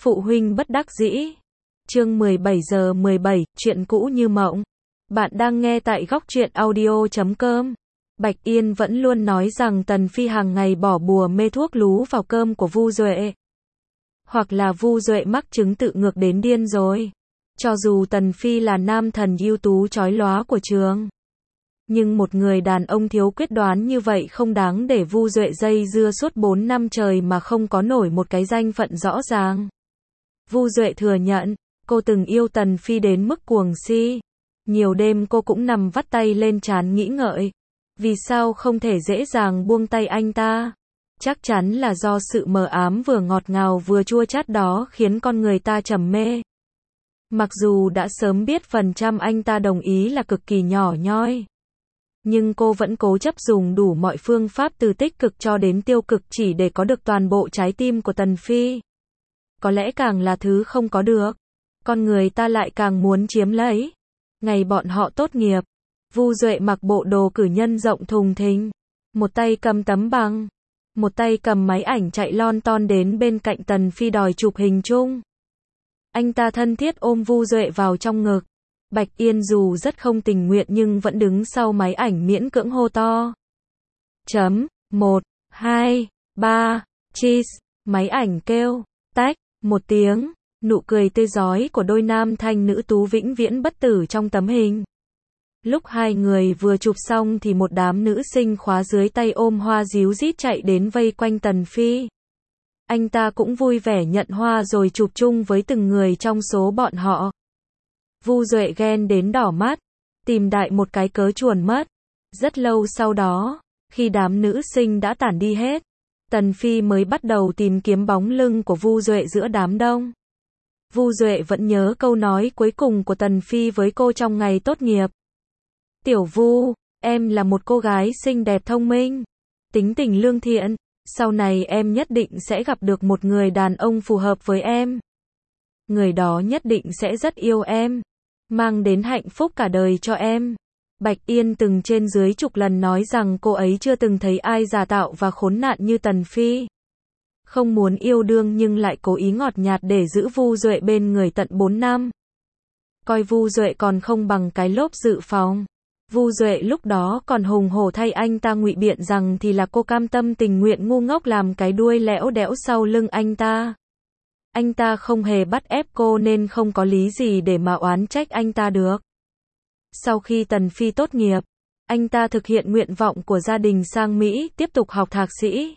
Phụ huynh bất đắc dĩ. Chương 17:17, chuyện cũ như mộng. Bạn đang nghe tại góc truyện audio.com. Bạch Yên vẫn luôn nói rằng Tần Phi hàng ngày bỏ bùa mê thuốc lú vào cơm của Vu Duệ. Hoặc là Vu Duệ mắc chứng tự ngược đến điên rồi. Cho dù Tần Phi là nam thần ưu tú chói lóa của trường, nhưng một người đàn ông thiếu quyết đoán như vậy không đáng để Vu Duệ dây dưa suốt 4 năm trời mà không có nổi một cái danh phận rõ ràng. Vu Duệ thừa nhận, cô từng yêu Tần Phi đến mức cuồng si. Nhiều đêm cô cũng nằm vắt tay lên trán nghĩ ngợi. Vì sao không thể dễ dàng buông tay anh ta? Chắc chắn là do sự mờ ám vừa ngọt ngào vừa chua chát đó khiến con người ta trầm mê. Mặc dù đã sớm biết phần trăm anh ta đồng ý là cực kỳ nhỏ nhoi, nhưng cô vẫn cố chấp dùng đủ mọi phương pháp từ tích cực cho đến tiêu cực chỉ để có được toàn bộ trái tim của Tần Phi. Có lẽ càng là thứ không có được, con người ta lại càng muốn chiếm lấy. Ngày bọn họ tốt nghiệp, Vu Duệ mặc bộ đồ cử nhân rộng thùng thình, một tay cầm tấm bằng, một tay cầm máy ảnh chạy lon ton đến bên cạnh Tần Phi đòi chụp hình chung. Anh ta thân thiết ôm Vu Duệ vào trong ngực. Bạch Yên dù rất không tình nguyện nhưng vẫn đứng sau máy ảnh miễn cưỡng hô to. 1, 2, 3, cheese, máy ảnh kêu, tách, một tiếng, nụ cười tươi rói của đôi nam thanh nữ tú vĩnh viễn bất tử trong tấm hình. Lúc hai người vừa chụp xong thì một đám nữ sinh khóa dưới tay ôm hoa díu dít chạy đến vây quanh Tần Phi. Anh ta cũng vui vẻ nhận hoa rồi chụp chung với từng người trong số bọn họ. Vu Duệ ghen đến đỏ mắt, tìm đại một cái cớ chuồn mất. Rất lâu sau đó, khi đám nữ sinh đã tản đi hết, Tần Phi mới bắt đầu tìm kiếm bóng lưng của Vu Duệ giữa đám đông. Vu Duệ vẫn nhớ câu nói cuối cùng của Tần Phi với cô trong ngày tốt nghiệp. Tiểu Vu, em là một cô gái xinh đẹp thông minh, tính tình lương thiện, sau này em nhất định sẽ gặp được một người đàn ông phù hợp với em. Người đó nhất định sẽ rất yêu em, mang đến hạnh phúc cả đời cho em. Bạch Yên từng trên dưới chục lần nói rằng cô ấy chưa từng thấy ai giả tạo và khốn nạn như Tần Phi. Không muốn yêu đương nhưng lại cố ý ngọt nhạt để giữ Vu Duệ bên người tận 4 năm. Coi Vu Duệ còn không bằng cái lốp dự phòng. Vu Duệ lúc đó còn hùng hổ thay anh ta ngụy biện rằng thì là cô cam tâm tình nguyện ngu ngốc làm cái đuôi lẽo đẽo sau lưng anh ta. Anh ta không hề bắt ép cô nên không có lý gì để mà oán trách anh ta được. Sau khi Tần Phi tốt nghiệp, anh ta thực hiện nguyện vọng của gia đình sang Mỹ tiếp tục học thạc sĩ.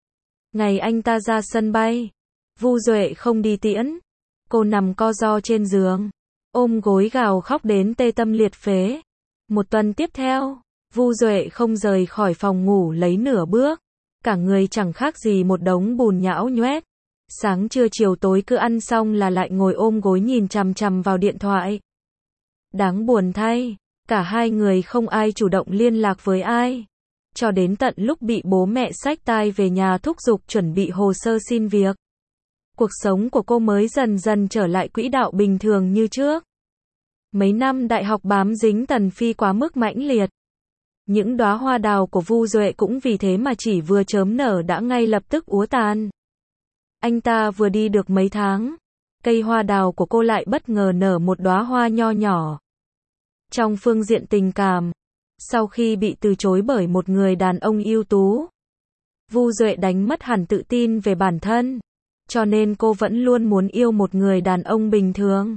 Ngày anh ta ra sân bay, Vu Duệ không đi tiễn. Cô nằm co ro trên giường, ôm gối gào khóc đến tê tâm liệt phế. Một tuần tiếp theo, Vu Duệ không rời khỏi phòng ngủ lấy nửa bước. Cả người chẳng khác gì một đống bùn nhão nhoét. Sáng trưa chiều tối cứ ăn xong là lại ngồi ôm gối nhìn chằm chằm vào điện thoại. Đáng buồn thay, cả hai người không ai chủ động liên lạc với ai. Cho đến tận lúc bị bố mẹ xách tai về nhà thúc giục chuẩn bị hồ sơ xin việc. Cuộc sống của cô mới dần dần trở lại quỹ đạo bình thường như trước. Mấy năm đại học bám dính Tần Phi quá mức mãnh liệt. Những đóa hoa đào của Vu Duệ cũng vì thế mà chỉ vừa chớm nở đã ngay lập tức úa tàn. Anh ta vừa đi được mấy tháng, cây hoa đào của cô lại bất ngờ nở một đóa hoa nho nhỏ. Trong phương diện tình cảm, sau khi bị từ chối bởi một người đàn ông ưu tú, Vu Duệ đánh mất hẳn tự tin về bản thân, cho nên cô vẫn luôn muốn yêu một người đàn ông bình thường.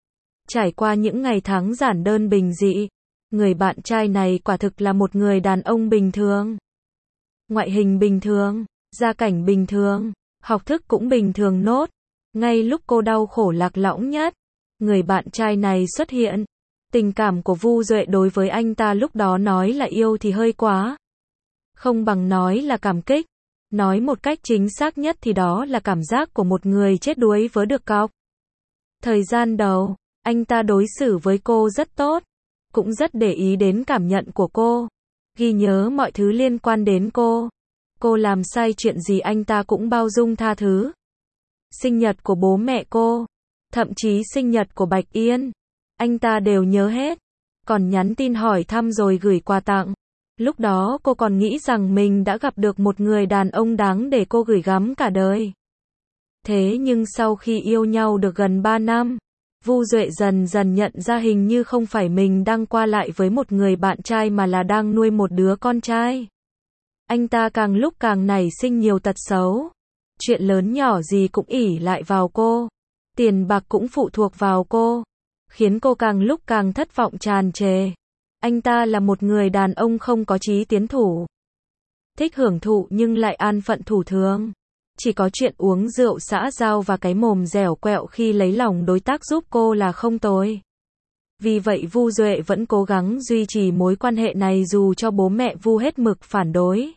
Trải qua những ngày tháng giản đơn bình dị, người bạn trai này quả thực là một người đàn ông bình thường. Ngoại hình bình thường, gia cảnh bình thường, học thức cũng bình thường nốt. Ngay lúc cô đau khổ lạc lõng nhất, người bạn trai này xuất hiện. Tình cảm của Vu Duệ đối với anh ta lúc đó nói là yêu thì hơi quá. Không bằng nói là cảm kích. Nói một cách chính xác nhất thì đó là cảm giác của một người chết đuối vớ được cọc. Thời gian đầu, anh ta đối xử với cô rất tốt, cũng rất để ý đến cảm nhận của cô, ghi nhớ mọi thứ liên quan đến cô. Cô làm sai chuyện gì anh ta cũng bao dung tha thứ. Sinh nhật của bố mẹ cô, thậm chí sinh nhật của Bạch Yên, anh ta đều nhớ hết, còn nhắn tin hỏi thăm rồi gửi quà tặng. Lúc đó cô còn nghĩ rằng mình đã gặp được một người đàn ông đáng để cô gửi gắm cả đời. Thế nhưng sau khi yêu nhau được gần 3 năm, Vu Duệ dần dần nhận ra hình như không phải mình đang qua lại với một người bạn trai mà là đang nuôi một đứa con trai. Anh ta càng lúc càng nảy sinh nhiều tật xấu. Chuyện lớn nhỏ gì cũng ỷ lại vào cô. Tiền bạc cũng phụ thuộc vào cô. Khiến cô càng lúc càng thất vọng tràn trề. Anh ta là một người đàn ông không có chí tiến thủ. Thích hưởng thụ nhưng lại an phận thủ thường. Chỉ có chuyện uống rượu xã giao và cái mồm dẻo quẹo khi lấy lòng đối tác giúp cô là không tồi. Vì vậy Vu Duệ vẫn cố gắng duy trì mối quan hệ này dù cho bố mẹ Vu hết mực phản đối.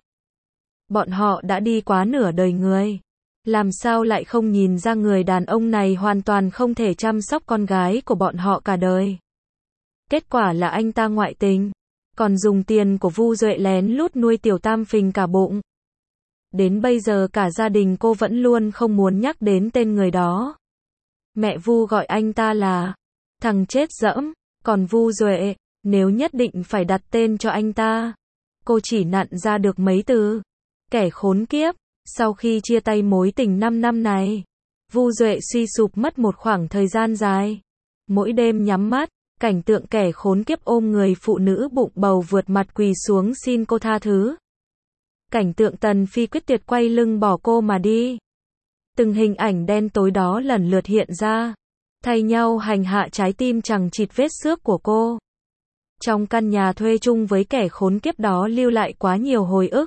Bọn họ đã đi quá nửa đời người. Làm sao lại không nhìn ra người đàn ông này hoàn toàn không thể chăm sóc con gái của bọn họ cả đời. Kết quả là anh ta ngoại tình, còn dùng tiền của Vu Duệ lén lút nuôi tiểu tam phình cả bụng. Đến bây giờ cả gia đình cô vẫn luôn không muốn nhắc đến tên người đó. Mẹ Vu gọi anh ta là thằng chết dẫm, còn Vu Duệ, nếu nhất định phải đặt tên cho anh ta, cô chỉ nặn ra được mấy từ. Kẻ khốn kiếp. Sau khi chia tay mối tình 5 năm này, Vu Duệ suy sụp mất một khoảng thời gian dài. Mỗi đêm nhắm mắt, cảnh tượng kẻ khốn kiếp ôm người phụ nữ bụng bầu vượt mặt quỳ xuống xin cô tha thứ. Cảnh tượng Tần Phi quyết tuyệt quay lưng bỏ cô mà đi. Từng hình ảnh đen tối đó lần lượt hiện ra, thay nhau hành hạ trái tim chằng chịt vết xước của cô. Trong căn nhà thuê chung với kẻ khốn kiếp đó lưu lại quá nhiều hồi ức.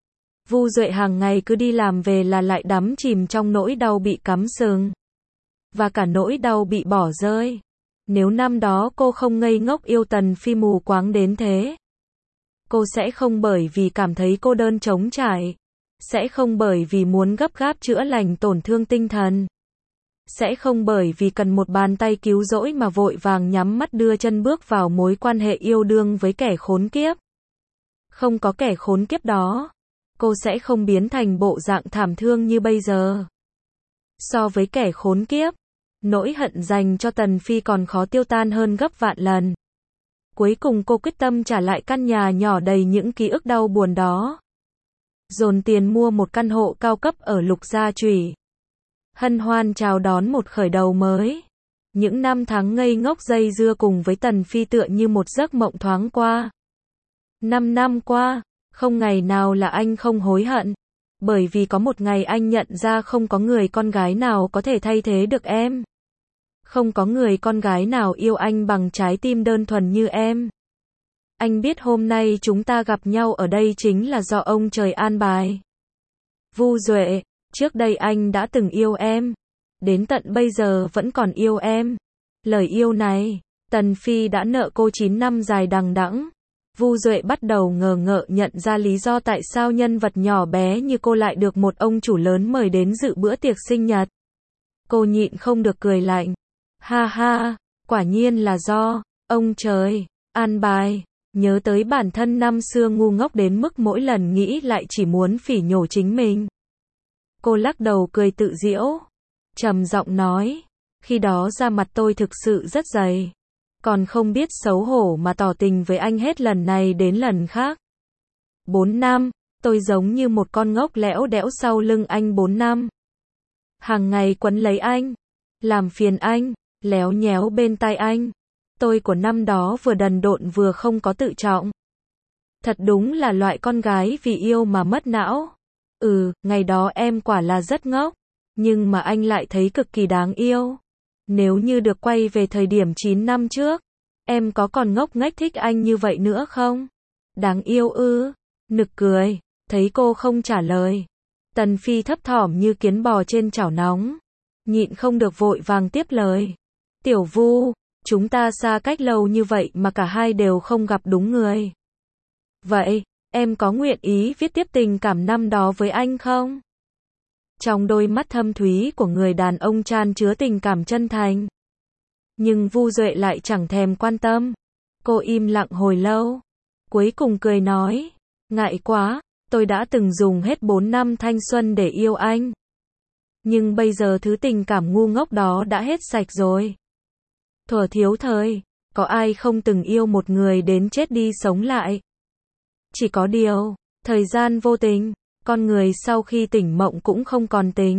Vu Duệ hàng ngày cứ đi làm về là lại đắm chìm trong nỗi đau bị cắm sừng. Và cả nỗi đau bị bỏ rơi. Nếu năm đó cô không ngây ngốc yêu Tần Phi mù quáng đến thế. Cô sẽ không bởi vì cảm thấy cô đơn trống trải. Sẽ không bởi vì muốn gấp gáp chữa lành tổn thương tinh thần. Sẽ không bởi vì cần một bàn tay cứu rỗi mà vội vàng nhắm mắt đưa chân bước vào mối quan hệ yêu đương với kẻ khốn kiếp. Không có kẻ khốn kiếp đó, cô sẽ không biến thành bộ dạng thảm thương như bây giờ. So với kẻ khốn kiếp, nỗi hận dành cho Tần Phi còn khó tiêu tan hơn gấp vạn lần. Cuối cùng cô quyết tâm trả lại căn nhà nhỏ đầy những ký ức đau buồn đó. Dồn tiền mua một căn hộ cao cấp ở Lục Gia Chủy. Hân hoan chào đón một khởi đầu mới. Những năm tháng ngây ngốc dây dưa cùng với Tần Phi tựa như một giấc mộng thoáng qua. 5 năm qua, không ngày nào là anh không hối hận. Bởi vì có một ngày anh nhận ra không có người con gái nào có thể thay thế được em. Không có người con gái nào yêu anh bằng trái tim đơn thuần như em. Anh biết hôm nay chúng ta gặp nhau ở đây chính là do ông trời an bài. Vu Duệ, trước đây anh đã từng yêu em. Đến tận bây giờ vẫn còn yêu em. Lời yêu này, Tần Phi đã nợ cô 9 năm dài đằng đẵng. Vu Duệ bắt đầu ngờ ngợ nhận ra lý do tại sao nhân vật nhỏ bé như cô lại được một ông chủ lớn mời đến dự bữa tiệc sinh nhật. Cô nhịn không được cười lạnh. Ha ha, quả nhiên là do ông trời an bài. Nhớ tới bản thân năm xưa ngu ngốc đến mức mỗi lần nghĩ lại chỉ muốn phỉ nhổ chính mình. Cô lắc đầu cười tự giễu, trầm giọng nói, khi đó da mặt tôi thực sự rất dày. Còn không biết xấu hổ mà tỏ tình với anh hết lần này đến lần khác. 4 năm, tôi giống như một con ngốc lẽo đẽo sau lưng anh 4 năm. Hàng ngày quấn lấy anh, làm phiền anh, léo nhéo bên tai anh. Tôi của năm đó vừa đần độn vừa không có tự trọng. Thật đúng là loại con gái vì yêu mà mất não. Ngày đó em quả là rất ngốc. Nhưng mà anh lại thấy cực kỳ đáng yêu. Nếu như được quay về thời điểm 9 năm trước, em có còn ngốc nghếch thích anh như vậy nữa không? Đáng yêu ư? Nực cười, thấy cô không trả lời. Tần Phi thấp thỏm như kiến bò trên chảo nóng. Nhịn không được vội vàng tiếp lời. Tiểu Vu, chúng ta xa cách lâu như vậy mà cả hai đều không gặp đúng người. Vậy, em có nguyện ý viết tiếp tình cảm năm đó với anh không? Trong đôi mắt thâm thúy của người đàn ông chan chứa tình cảm chân thành. Nhưng Vu Duệ lại chẳng thèm quan tâm. Cô im lặng hồi lâu. Cuối cùng cười nói. Ngại quá, tôi đã từng dùng hết 4 năm thanh xuân để yêu anh. Nhưng bây giờ thứ tình cảm ngu ngốc đó đã hết sạch rồi. Thuở thiếu thời, có ai không từng yêu một người đến chết đi sống lại. Chỉ có điều, thời gian vô tình. Con người sau khi tỉnh mộng cũng không còn tình.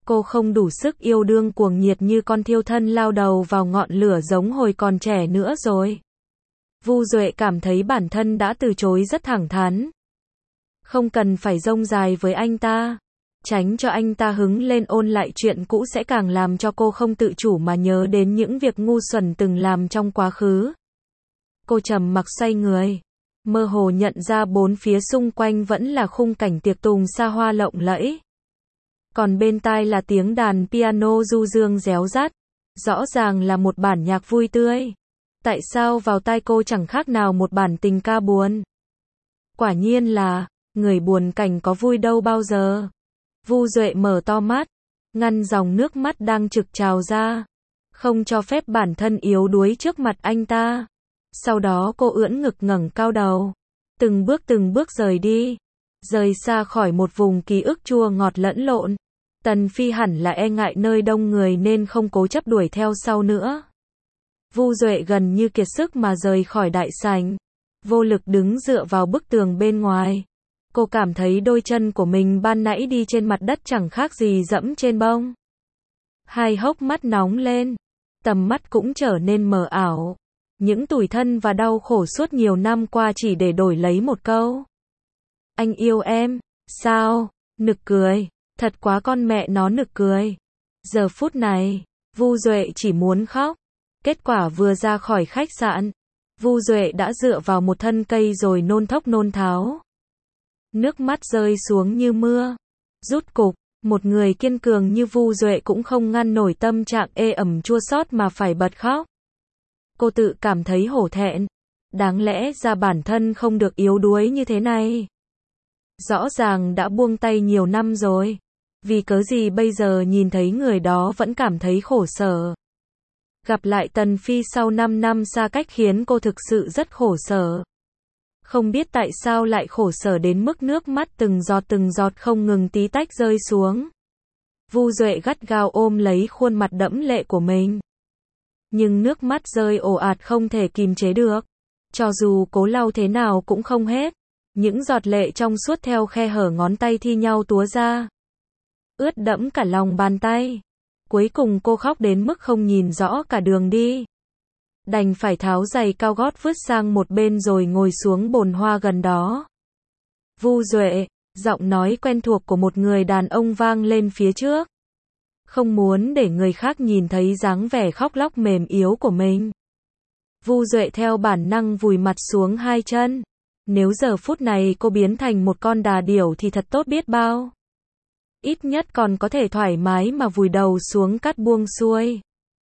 Cô không đủ sức yêu đương cuồng nhiệt như con thiêu thân lao đầu vào ngọn lửa giống hồi còn trẻ nữa rồi. Vu Duệ cảm thấy bản thân đã từ chối rất thẳng thắn. Không cần phải rông dài với anh ta. Tránh cho anh ta hứng lên ôn lại chuyện cũ sẽ càng làm cho cô không tự chủ mà nhớ đến những việc ngu xuẩn từng làm trong quá khứ. Cô trầm mặc xoay người. Mơ hồ nhận ra bốn phía xung quanh vẫn là khung cảnh tiệc tùng xa hoa lộng lẫy. Còn bên tai là tiếng đàn piano du dương réo rắt. Rõ ràng là một bản nhạc vui tươi. Tại sao vào tai cô chẳng khác nào một bản tình ca buồn? Quả nhiên là, người buồn cảnh có vui đâu bao giờ. Vu Duệ mở to mắt, ngăn dòng nước mắt đang trực trào ra. Không cho phép bản thân yếu đuối trước mặt anh ta. Sau đó cô ưỡn ngực ngẩng cao đầu. Từng bước rời đi. Rời xa khỏi một vùng ký ức chua ngọt lẫn lộn. Tần Phi hẳn là e ngại nơi đông người nên không cố chấp đuổi theo sau nữa. Vu Duệ gần như kiệt sức mà rời khỏi đại sảnh. Vô lực đứng dựa vào bức tường bên ngoài. Cô cảm thấy đôi chân của mình ban nãy đi trên mặt đất chẳng khác gì dẫm trên bông. Hai hốc mắt nóng lên. Tầm mắt cũng trở nên mờ ảo. Những tủi thân và đau khổ suốt nhiều năm qua chỉ để đổi lấy một câu. Anh yêu em, sao? Nực cười. Thật quá con mẹ nó nực cười. Giờ phút này, Vu Duệ chỉ muốn khóc. Kết quả vừa ra khỏi khách sạn, Vu Duệ đã dựa vào một thân cây rồi nôn thốc nôn tháo. Nước mắt rơi xuống như mưa. Rút cục, một người kiên cường như Vu Duệ cũng không ngăn nổi tâm trạng ê ẩm chua xót mà phải bật khóc. Cô tự cảm thấy hổ thẹn. Đáng lẽ ra bản thân không được yếu đuối như thế này. Rõ ràng đã buông tay nhiều năm rồi. Vì cớ gì bây giờ nhìn thấy người đó vẫn cảm thấy khổ sở. Gặp lại Tần Phi sau 5 năm xa cách khiến cô thực sự rất khổ sở. Không biết tại sao lại khổ sở đến mức nước mắt từng giọt không ngừng tí tách rơi xuống. Vu Duệ gắt gao ôm lấy khuôn mặt đẫm lệ của mình. Nhưng nước mắt rơi ồ ạt không thể kìm chế được. Cho dù cố lau thế nào cũng không hết. Những giọt lệ trong suốt theo khe hở ngón tay thi nhau túa ra. Ướt đẫm cả lòng bàn tay. Cuối cùng cô khóc đến mức không nhìn rõ cả đường đi. Đành phải tháo giày cao gót vứt sang một bên rồi ngồi xuống bồn hoa gần đó. Vu Duệ, giọng nói quen thuộc của một người đàn ông vang lên phía trước. Không muốn để người khác nhìn thấy dáng vẻ khóc lóc mềm yếu của mình. Vu Duệ theo bản năng vùi mặt xuống hai chân. Nếu giờ phút này cô biến thành một con đà điểu thì thật tốt biết bao. Ít nhất còn có thể thoải mái mà vùi đầu xuống cát buông xuôi.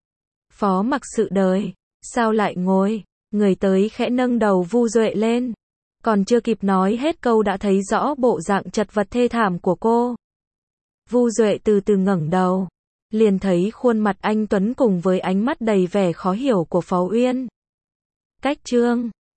Phó mặc sự đời. Sao lại ngồi? Người tới khẽ nâng đầu Vu Duệ lên. Còn chưa kịp nói hết câu đã thấy rõ bộ dạng chật vật thê thảm của cô. Vu Duệ từ từ ngẩng đầu. Liền thấy khuôn mặt anh tuấn cùng với ánh mắt đầy vẻ khó hiểu của Phó Uyên. Cách chương